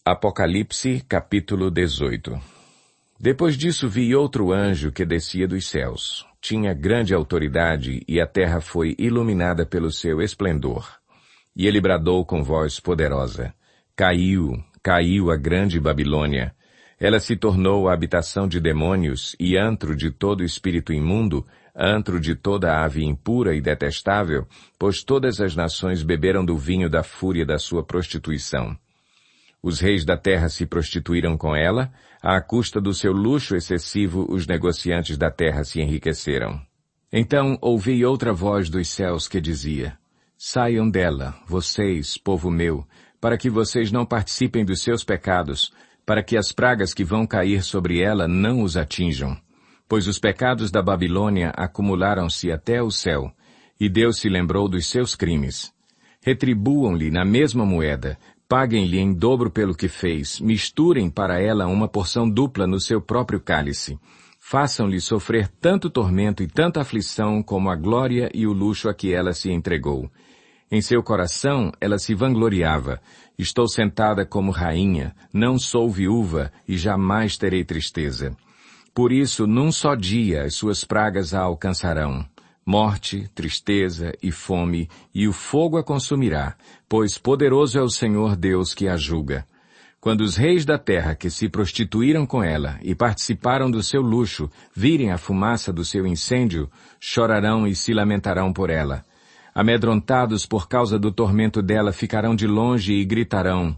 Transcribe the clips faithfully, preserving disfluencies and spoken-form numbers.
Apocalipse, capítulo dezoito. Depois disso vi outro anjo que descia dos céus. Tinha grande autoridade e a terra foi iluminada pelo seu esplendor. E ele bradou com voz poderosa. Caiu, caiu a grande Babilônia. Ela se tornou a habitação de demônios e antro de todo espírito imundo, antro de toda ave impura e detestável, pois todas as nações beberam do vinho da fúria da sua prostituição. Os reis da terra se prostituíram com ela, à custa do seu luxo excessivo os negociantes da terra se enriqueceram. Então ouvi outra voz dos céus que dizia, Saiam dela, vocês, povo meu, para que vocês não participem dos seus pecados, para que as pragas que vão cair sobre ela não os atinjam. Pois os pecados da Babilônia acumularam-se até o céu, e Deus se lembrou dos seus crimes. Retribuam-lhe na mesma moeda, paguem-lhe em dobro pelo que fez, misturem para ela uma porção dupla no seu próprio cálice. Façam-lhe sofrer tanto tormento e tanta aflição como a glória e o luxo a que ela se entregou. Em seu coração ela se vangloriava. Estou sentada como rainha, não sou viúva e jamais terei tristeza. Por isso, num só dia as suas pragas a alcançarão. Morte, tristeza e fome, e o fogo a consumirá, pois poderoso é o Senhor Deus que a julga. Quando os reis da terra que se prostituíram com ela e participaram do seu luxo virem a fumaça do seu incêndio, chorarão e se lamentarão por ela. Amedrontados por causa do tormento dela ficarão de longe e gritarão,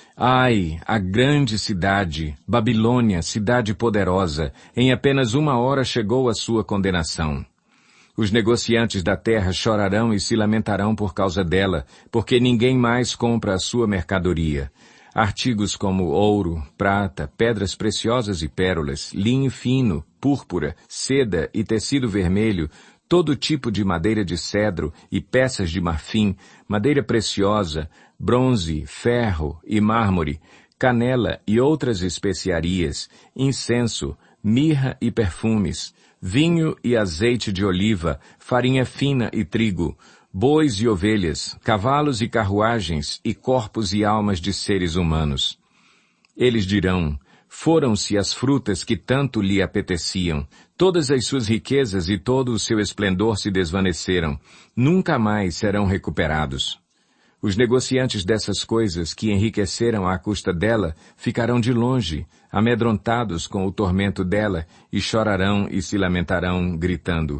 Ai, a grande cidade, Babilônia, cidade poderosa, em apenas uma hora chegou a sua condenação. Os negociantes da terra chorarão e se lamentarão por causa dela, porque ninguém mais compra a sua mercadoria. Artigos como ouro, prata, pedras preciosas e pérolas, linho fino, púrpura, seda e tecido vermelho, todo tipo de madeira de cedro e peças de marfim, madeira preciosa, bronze, ferro e mármore, canela e outras especiarias, incenso, mirra e perfumes, vinho e azeite de oliva, farinha fina e trigo, bois e ovelhas, cavalos e carruagens, e corpos e almas de seres humanos. Eles dirão, foram-se as frutas que tanto lhe apeteciam, todas as suas riquezas e todo o seu esplendor se desvaneceram, nunca mais serão recuperados. Os negociantes dessas coisas que enriqueceram à custa dela ficarão de longe, amedrontados com o tormento dela, e chorarão e se lamentarão, gritando,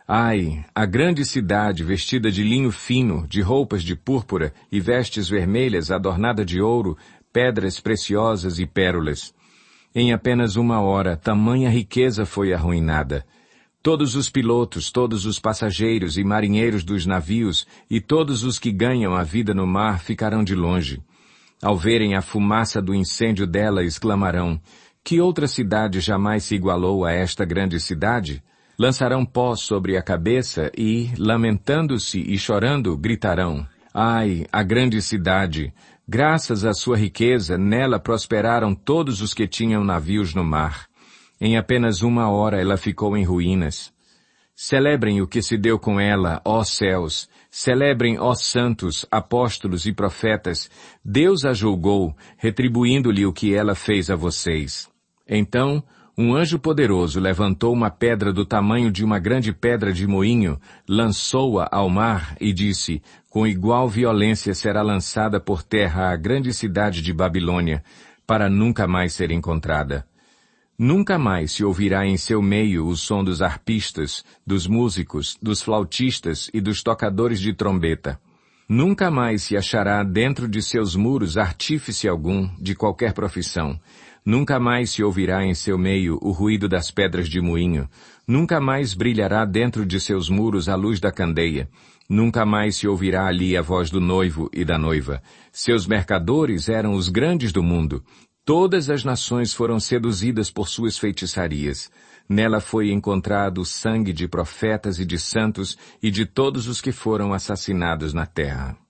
Ai, a grande cidade vestida de linho fino, de roupas de púrpura e vestes vermelhas adornada de ouro, pedras preciosas e pérolas. Em apenas uma hora, tamanha riqueza foi arruinada. Todos os pilotos, todos os passageiros e marinheiros dos navios e todos os que ganham a vida no mar ficarão de longe. Ao verem a fumaça do incêndio dela, exclamarão, que outra cidade jamais se igualou a esta grande cidade? Lançarão pó sobre a cabeça e, lamentando-se e chorando, gritarão, Ai, a grande cidade! Graças à sua riqueza, nela prosperaram todos os que tinham navios no mar. Em apenas uma hora ela ficou em ruínas. Celebrem o que se deu com ela, ó céus. Celebrem, ó santos, apóstolos e profetas. Deus a julgou, retribuindo-lhe o que ela fez a vocês. Então, um anjo poderoso levantou uma pedra do tamanho de uma grande pedra de moinho, lançou-a ao mar e disse, com igual violência será lançada por terra a grande cidade de Babilônia, para nunca mais ser encontrada. Nunca mais se ouvirá em seu meio o som dos arpistas, dos músicos, dos flautistas e dos tocadores de trombeta. Nunca mais se achará dentro de seus muros artífice algum, de qualquer profissão. Nunca mais se ouvirá em seu meio o ruído das pedras de moinho. Nunca mais brilhará dentro de seus muros a luz da candeia. Nunca mais se ouvirá ali a voz do noivo e da noiva. Seus mercadores eram os grandes do mundo. Todas as nações foram seduzidas por suas feitiçarias. Nela foi encontrado o sangue de profetas e de santos e de todos os que foram assassinados na terra.